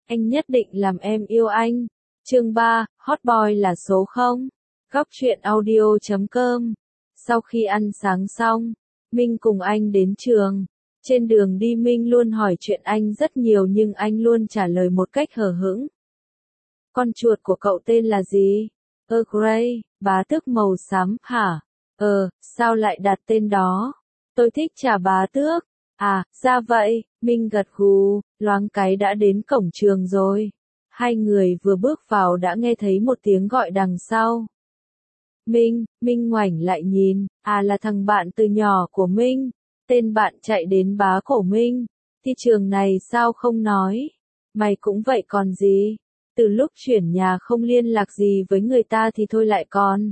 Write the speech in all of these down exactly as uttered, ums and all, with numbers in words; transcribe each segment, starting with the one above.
anh nhất định làm em yêu anh. Chương ba, Hot Boy là số không? Góc truyện audio chấm com. Sau khi ăn sáng xong, Minh cùng anh đến trường. Trên đường đi Minh luôn hỏi chuyện anh rất nhiều nhưng anh luôn trả lời một cách hờ hững. Con chuột của cậu tên là gì? Earl Grey, bá tước màu xám, hả? Ờ, sao lại đặt tên đó? Tôi thích trà bá tước. À, ra vậy, Minh gật gù, loáng cái đã đến cổng trường rồi. Hai người vừa bước vào đã nghe thấy một tiếng gọi đằng sau. Minh, Minh ngoảnh lại nhìn, à là thằng bạn từ nhỏ của Minh. Tên bạn chạy đến bá cổ Minh. Thì trường này sao không nói? Mày cũng vậy còn gì? Từ lúc chuyển nhà không liên lạc gì với người ta thì thôi lại còn.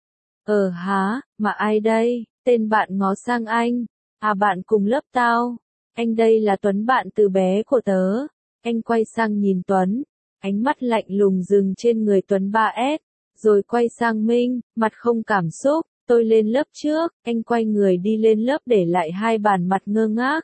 Ờ hả, mà ai đây? Tên bạn ngó sang anh. À bạn cùng lớp tao. Anh đây là Tuấn bạn từ bé của tớ. Anh quay sang nhìn Tuấn. Ánh mắt lạnh lùng dừng trên người Tuấn ba S. Rồi quay sang Minh, mặt không cảm xúc. Tôi lên lớp trước. Anh quay người đi lên lớp để lại hai bàn mặt ngơ ngác.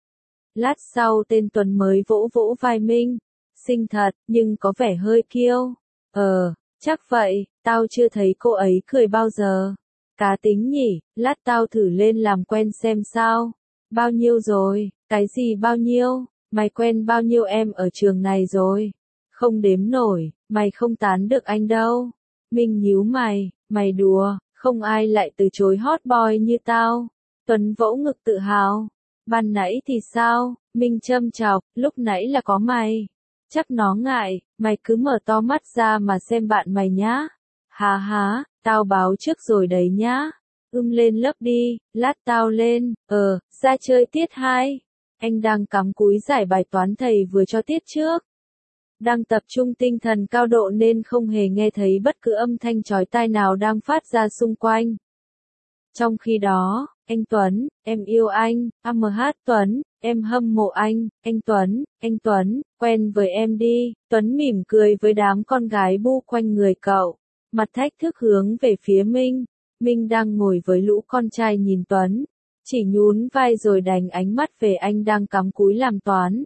Lát sau tên Tuấn mới vỗ vỗ vai Minh. Xinh thật, nhưng có vẻ hơi kiêu. Ờ, chắc vậy, tao chưa thấy cô ấy cười bao giờ. Cá tính nhỉ, lát tao thử lên làm quen xem sao. Bao nhiêu rồi, cái gì bao nhiêu, mày quen bao nhiêu em ở trường này rồi. Không đếm nổi, mày không tán được anh đâu. Minh nhíu mày, mày đùa, không ai lại từ chối hot boy như tao. Tuấn vỗ ngực tự hào. Ban nãy thì sao, Minh châm chọc, lúc nãy là có mày. Chắc nó ngại, mày cứ mở to mắt ra mà xem bạn mày nhá. Hà há, tao báo trước rồi đấy nhá. Ưm lên lớp đi, lát tao lên, ờ, ra chơi tiết hai. Anh đang cắm cúi giải bài toán thầy vừa cho tiết trước. Đang tập trung tinh thần cao độ nên không hề nghe thấy bất cứ âm thanh chói tai nào đang phát ra xung quanh. Trong khi đó, anh Tuấn, em yêu anh, a em hát Tuấn, em hâm mộ anh, anh Tuấn, anh Tuấn, quen với em đi. Tuấn mỉm cười với đám con gái bu quanh người cậu, mặt thách thức hướng về phía Minh. Minh đang ngồi với lũ con trai nhìn Tuấn, chỉ nhún vai rồi đành ánh mắt về anh đang cắm cúi làm toán.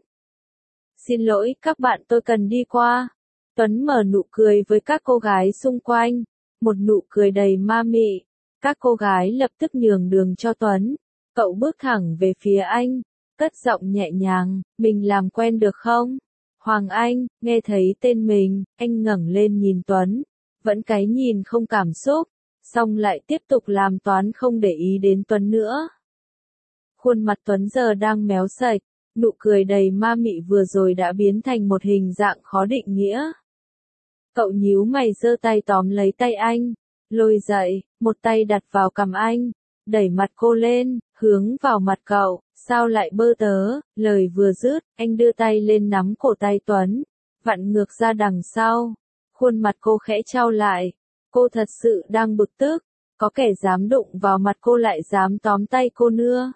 Xin lỗi các bạn, tôi cần đi qua. Tuấn mở nụ cười với các cô gái xung quanh, một nụ cười đầy ma mị. Các cô gái lập tức nhường đường cho Tuấn. Cậu bước thẳng về phía anh, cất giọng nhẹ nhàng, mình làm quen được không? Hoàng Anh, nghe thấy tên mình, anh ngẩng lên nhìn Tuấn, vẫn cái nhìn không cảm xúc, xong lại tiếp tục làm toán không để ý đến Tuấn nữa. Khuôn mặt Tuấn giờ đang méo sạch, nụ cười đầy ma mị vừa rồi đã biến thành một hình dạng khó định nghĩa. Cậu nhíu mày giơ tay tóm lấy tay anh, lôi dậy, một tay đặt vào cằm anh, đẩy mặt cô lên, hướng vào mặt cậu, sao lại bơ tớ, lời vừa dứt, anh đưa tay lên nắm cổ tay Tuấn, vặn ngược ra đằng sau, khuôn mặt cô khẽ chau lại, cô thật sự đang bực tức, có kẻ dám đụng vào mặt cô lại dám tóm tay cô nữa.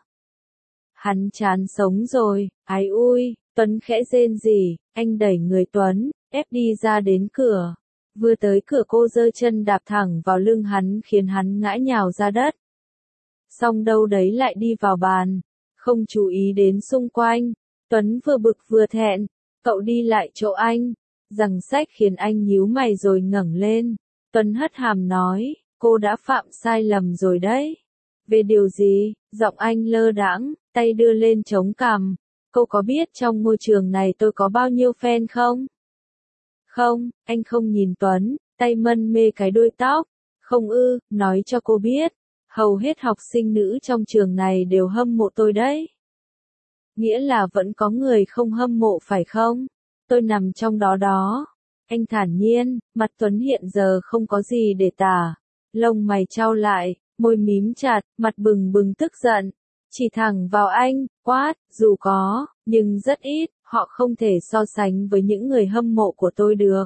Hắn chán sống rồi, ái ui, Tuấn khẽ rên rỉ, anh đẩy người Tuấn, ép đi ra đến cửa. Vừa tới cửa cô giơ chân đạp thẳng vào lưng hắn khiến hắn ngã nhào ra đất. Xong đâu đấy lại đi vào bàn, không chú ý đến xung quanh. Tuấn vừa bực vừa thẹn, cậu đi lại chỗ anh, giằng xách khiến anh nhíu mày rồi ngẩng lên. Tuấn hất hàm nói, cô đã phạm sai lầm rồi đấy. Về điều gì? Giọng anh lơ đãng, tay đưa lên chống cằm. Cô có biết trong ngôi trường này tôi có bao nhiêu fan không? Không, anh không nhìn Tuấn, tay mân mê cái đuôi tóc. Không ư, nói cho cô biết, hầu hết học sinh nữ trong trường này đều hâm mộ tôi đấy. Nghĩa là vẫn có người không hâm mộ phải không? Tôi nằm trong đó đó. Anh thản nhiên, mặt Tuấn hiện giờ không có gì để tả. Lông mày chau lại, môi mím chặt, mặt bừng bừng tức giận. Chỉ thẳng vào anh, quát, dù có, nhưng rất ít, họ không thể so sánh với những người hâm mộ của tôi được.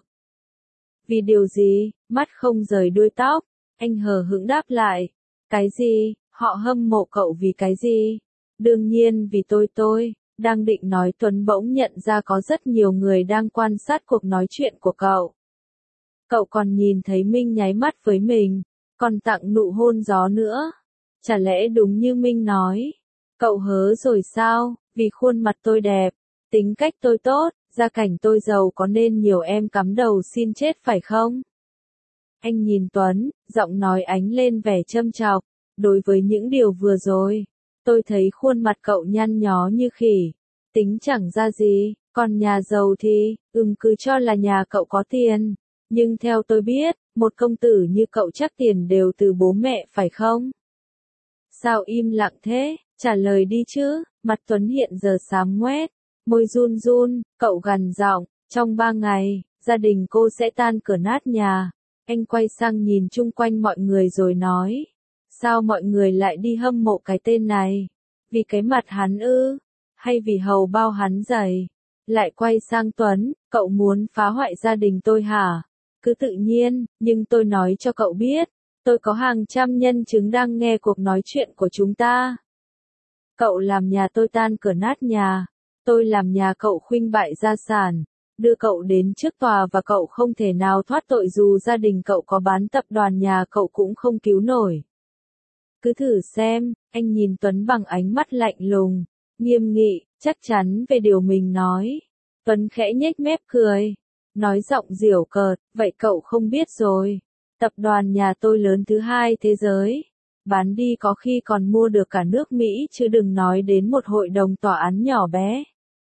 Vì điều gì? Mắt không rời đuôi tóc, anh hờ hững đáp lại. Cái gì? Họ hâm mộ cậu vì cái gì? Đương nhiên vì tôi tôi, đang định nói Tuấn bỗng nhận ra có rất nhiều người đang quan sát cuộc nói chuyện của cậu. Cậu còn nhìn thấy Minh nháy mắt với mình, còn tặng nụ hôn gió nữa. Chả lẽ đúng như Minh nói? Cậu hớ rồi sao? Vì khuôn mặt tôi đẹp, tính cách tôi tốt, Gia cảnh tôi giàu có nên nhiều em cắm đầu xin chết phải không? Anh nhìn Tuấn, giọng nói ánh lên vẻ châm chọc. Đối với những điều vừa rồi, tôi thấy khuôn mặt cậu nhăn nhó như khỉ. Tính chẳng ra gì, còn nhà giàu thì, ừm cứ cho là nhà cậu có tiền. Nhưng theo tôi biết, một công tử như cậu chắc tiền đều từ bố mẹ phải không? Sao im lặng thế, trả lời đi chứ, mặt Tuấn hiện giờ xám ngoét, môi run run, cậu gằn giọng, trong ba ngày, gia đình cô sẽ tan cửa nát nhà. Anh quay sang nhìn chung quanh mọi người rồi nói, sao mọi người lại đi hâm mộ cái tên này? Vì cái mặt hắn ư? Hay vì hầu bao hắn dày? Lại quay sang Tuấn, cậu muốn phá hoại gia đình tôi hả? Cứ tự nhiên, nhưng tôi nói cho cậu biết, tôi có hàng trăm nhân chứng đang nghe cuộc nói chuyện của chúng ta. Cậu làm nhà tôi tan cửa nát nhà, tôi làm nhà cậu khuynh bại gia sản, đưa cậu đến trước tòa và cậu không thể nào thoát tội dù gia đình cậu có bán tập đoàn nhà cậu cũng không cứu nổi. Cứ thử xem, anh nhìn Tuấn bằng ánh mắt lạnh lùng, nghiêm nghị, chắc chắn về điều mình nói. Tuấn khẽ nhếch mép cười, nói giọng giễu cợt, vậy cậu không biết rồi. Tập đoàn nhà tôi lớn thứ hai thế giới. Bán đi có khi còn mua được cả nước Mỹ chứ đừng nói đến một hội đồng tòa án nhỏ bé.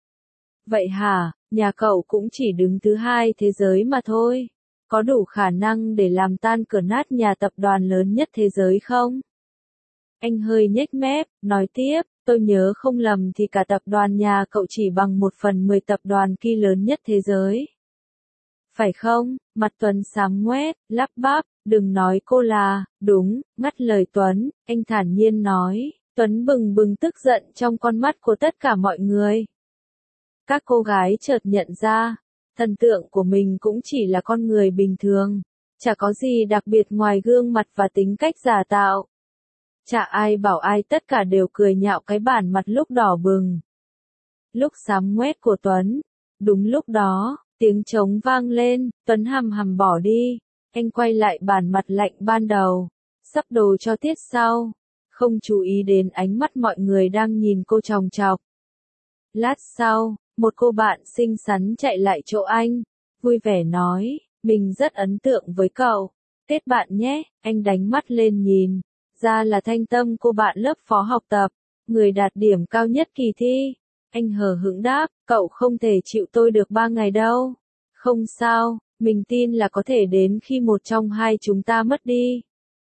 Vậy hả, nhà cậu cũng chỉ đứng thứ hai thế giới mà thôi. Có đủ khả năng để làm tan cửa nát nhà tập đoàn lớn nhất thế giới không? Anh hơi nhếch mép, nói tiếp, tôi nhớ không lầm thì cả tập đoàn nhà cậu chỉ bằng một phần mười tập đoàn kia lớn nhất thế giới. Phải không? Mặt Tuấn xám ngoét, lắp bắp, đừng nói cô là, đúng, ngắt lời Tuấn, anh thản nhiên nói, Tuấn bừng bừng tức giận trong con mắt của tất cả mọi người. Các cô gái chợt nhận ra, thần tượng của mình cũng chỉ là con người bình thường, chả có gì đặc biệt ngoài gương mặt và tính cách giả tạo. Chả ai bảo ai, tất cả đều cười nhạo cái bản mặt lúc đỏ bừng. Lúc xám ngoét của Tuấn, đúng lúc đó, tiếng trống vang lên, Tuấn hầm hầm bỏ đi, anh quay lại bản mặt lạnh ban đầu, sắp đồ cho tiết sau, không chú ý đến ánh mắt mọi người đang nhìn cô chòng chọc. Lát sau, một cô bạn xinh xắn chạy lại chỗ anh, vui vẻ nói, mình rất ấn tượng với cậu, kết bạn nhé, anh đánh mắt lên nhìn, ra là Thanh Tâm, cô bạn lớp phó học tập, người đạt điểm cao nhất kỳ thi. Anh hờ hững đáp, cậu không thể chịu tôi được ba ngày đâu. Không sao, mình tin là có thể đến khi một trong hai chúng ta mất đi.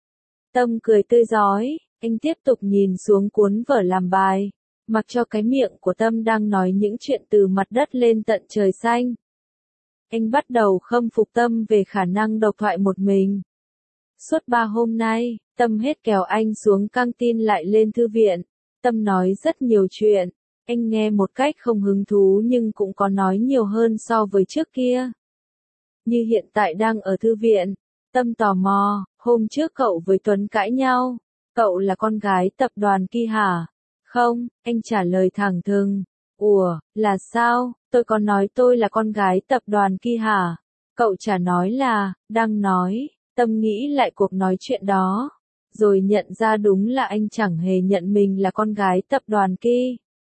Tâm cười tươi rói, anh tiếp tục nhìn xuống cuốn vở làm bài, mặc cho cái miệng của Tâm đang nói những chuyện từ mặt đất lên tận trời xanh. Anh bắt đầu khâm phục Tâm về khả năng độc thoại một mình. Suốt ba hôm nay, Tâm hết kéo anh xuống căng tin lại lên thư viện. Tâm nói rất nhiều chuyện. Anh nghe một cách không hứng thú nhưng cũng có nói nhiều hơn so với trước kia. Như hiện tại đang ở thư viện. Tâm tò mò, hôm trước cậu với Tuấn cãi nhau. Cậu là con gái tập đoàn kia hả? Không, anh trả lời thẳng thừng. Ủa, là sao? Tôi có nói tôi là con gái tập đoàn kia hả? Cậu chả nói là, đang nói. Tâm nghĩ lại cuộc nói chuyện đó. Rồi nhận ra đúng là anh chẳng hề nhận mình là con gái tập đoàn kia.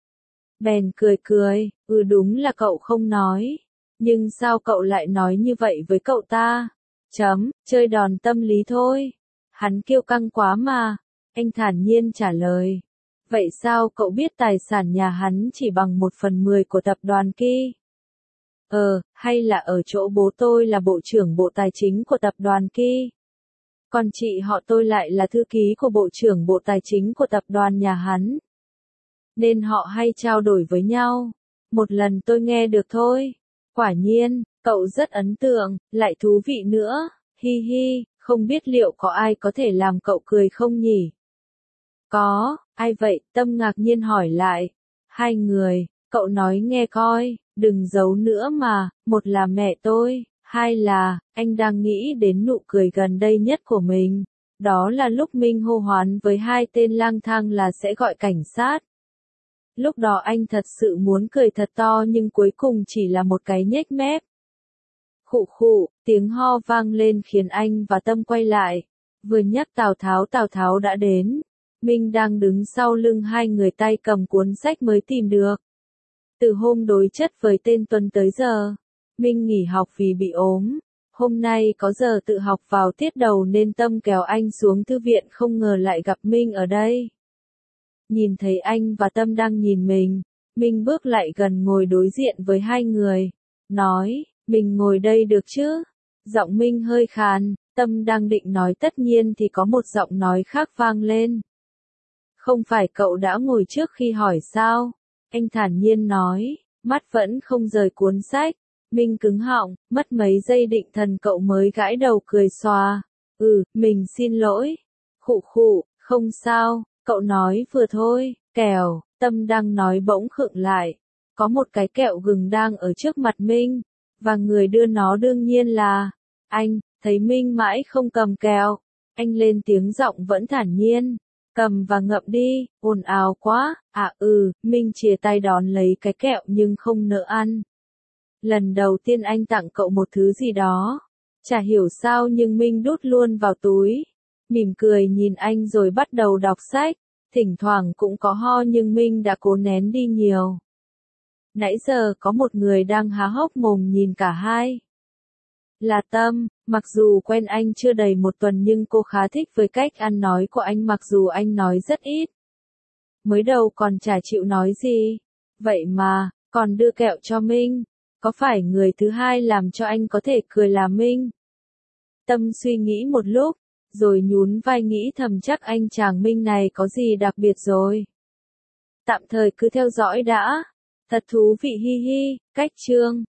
Bèn cười cười, ừ đúng là cậu không nói. Nhưng sao cậu lại nói như vậy với cậu ta? Chấm, chơi đòn tâm lý thôi. Hắn kiêu căng quá mà. Anh thản nhiên trả lời. Vậy sao cậu biết tài sản nhà hắn chỉ bằng một phần mười của tập đoàn kia? Ờ, hay là ở chỗ bố tôi là bộ trưởng bộ tài chính của tập đoàn kia? Còn chị họ tôi lại là thư ký của bộ trưởng bộ tài chính của tập đoàn nhà hắn. Nên họ hay trao đổi với nhau. Một lần tôi nghe được thôi. Quả nhiên, cậu rất ấn tượng, lại thú vị nữa. Hi hi, không biết liệu có ai có thể làm cậu cười không nhỉ? Có, ai vậy? Tâm ngạc nhiên hỏi lại. Hai người, cậu nói nghe coi, đừng giấu nữa mà, một là mẹ tôi, hai là, anh đang nghĩ đến nụ cười gần đây nhất của mình. Đó là lúc Minh hô hoán với hai tên lang thang là sẽ gọi cảnh sát. Lúc đó anh thật sự muốn cười thật to nhưng cuối cùng chỉ là một cái nhếch mép. Khụ khụ, tiếng ho vang lên khiến anh và Tâm quay lại. Vừa nhắc Tào Tháo Tào Tháo đã đến. Minh đang đứng sau lưng hai người tay cầm cuốn sách mới tìm được. Từ hôm đối chất với tên Tuấn tới giờ, Minh nghỉ học vì bị ốm. Hôm nay có giờ tự học vào tiết đầu nên Tâm kéo anh xuống thư viện, không ngờ lại gặp Minh ở đây. Nhìn thấy anh và Tâm đang nhìn mình, Minh bước lại gần ngồi đối diện với hai người. Nói, mình ngồi đây được chứ? Giọng Minh hơi khàn, Tâm đang định nói tất nhiên thì có một giọng nói khác vang lên. Không phải cậu đã ngồi trước khi hỏi sao? Anh thản nhiên nói, mắt vẫn không rời cuốn sách. Minh cứng họng, mất mấy giây định thần cậu mới gãi đầu cười xòa. Ừ, mình xin lỗi. Khụ khụ, không sao, cậu nói vừa thôi, kẹo. Tâm đang nói bỗng khựng lại. Có một cái kẹo gừng đang ở trước mặt Minh, và người đưa nó đương nhiên là anh. Thấy Minh mãi không cầm kẹo, anh lên tiếng giọng vẫn thản nhiên. Cầm và ngậm đi, ồn ào quá. À ừ, Minh chìa tay đón lấy cái kẹo nhưng không nỡ ăn. Lần đầu tiên anh tặng cậu một thứ gì đó. Chả hiểu sao nhưng Minh đút luôn vào túi. Mỉm cười nhìn anh rồi bắt đầu đọc sách. Thỉnh thoảng cũng có ho nhưng Minh đã cố nén đi nhiều. Nãy giờ có một người đang há hốc mồm nhìn cả hai. Là Tâm, mặc dù quen anh chưa đầy một tuần nhưng cô khá thích với cách ăn nói của anh mặc dù anh nói rất ít. Mới đầu còn chả chịu nói gì. Vậy mà, còn đưa kẹo cho Minh. Có phải người thứ hai làm cho anh có thể cười là Minh? Tâm suy nghĩ một lúc, rồi nhún vai nghĩ thầm chắc anh chàng Minh này có gì đặc biệt rồi. Tạm thời cứ theo dõi đã. Thật thú vị hi hi, cách chương.